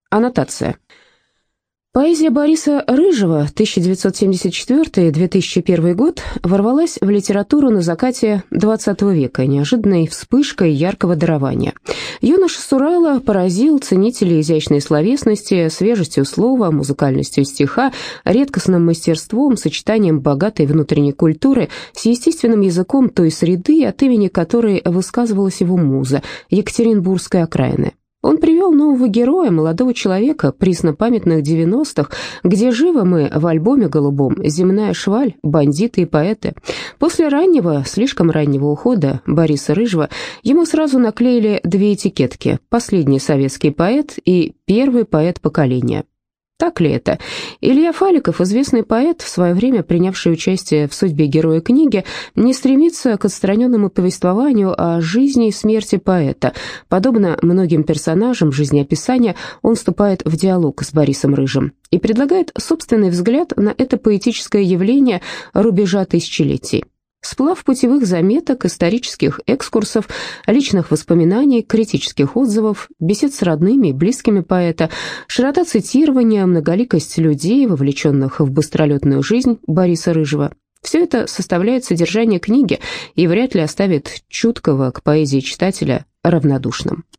Аннотация. Поэзия Бориса Рыжего 1974-2001 год ворвалась в литературу на закате XX века неожиданной вспышкой яркого дарования. Юноша с Урала поразил ценителей изящной словесности, свежестью слова, музыкальностью стиха, редкостным мастерством, сочетанием богатой внутренней культуры с естественным языком той среды, от имени которой высказывалась его муза, Екатеринбургской окраины. Он привел нового героя, молодого человека, преснопамятных 90-х, где живы мы в альбоме голубом, земная шваль, бандиты и поэты. После раннего, слишком раннего ухода Бориса Рыжего ему сразу наклеили две этикетки: последний советский поэт и первый поэт поколения. Так ли это? Илья Фаликов, известный поэт, в свое время принявший участие в судьбе героя книги, не стремится к отстраненному повествованию о жизни и смерти поэта. Подобно многим персонажам жизнеописания, он вступает в диалог с Борисом Рыжим и предлагает собственный взгляд на это поэтическое явление рубежа тысячелетий. Сплав путевых заметок, исторических экскурсов, личных воспоминаний, критических отзывов, бесед с родными и близкими поэта, широта цитирования, многоликость людей, вовлеченных в быстролетную жизнь Бориса Рыжего. Все это составляет содержание книги и вряд ли оставит чуткого к поэзии читателя равнодушным.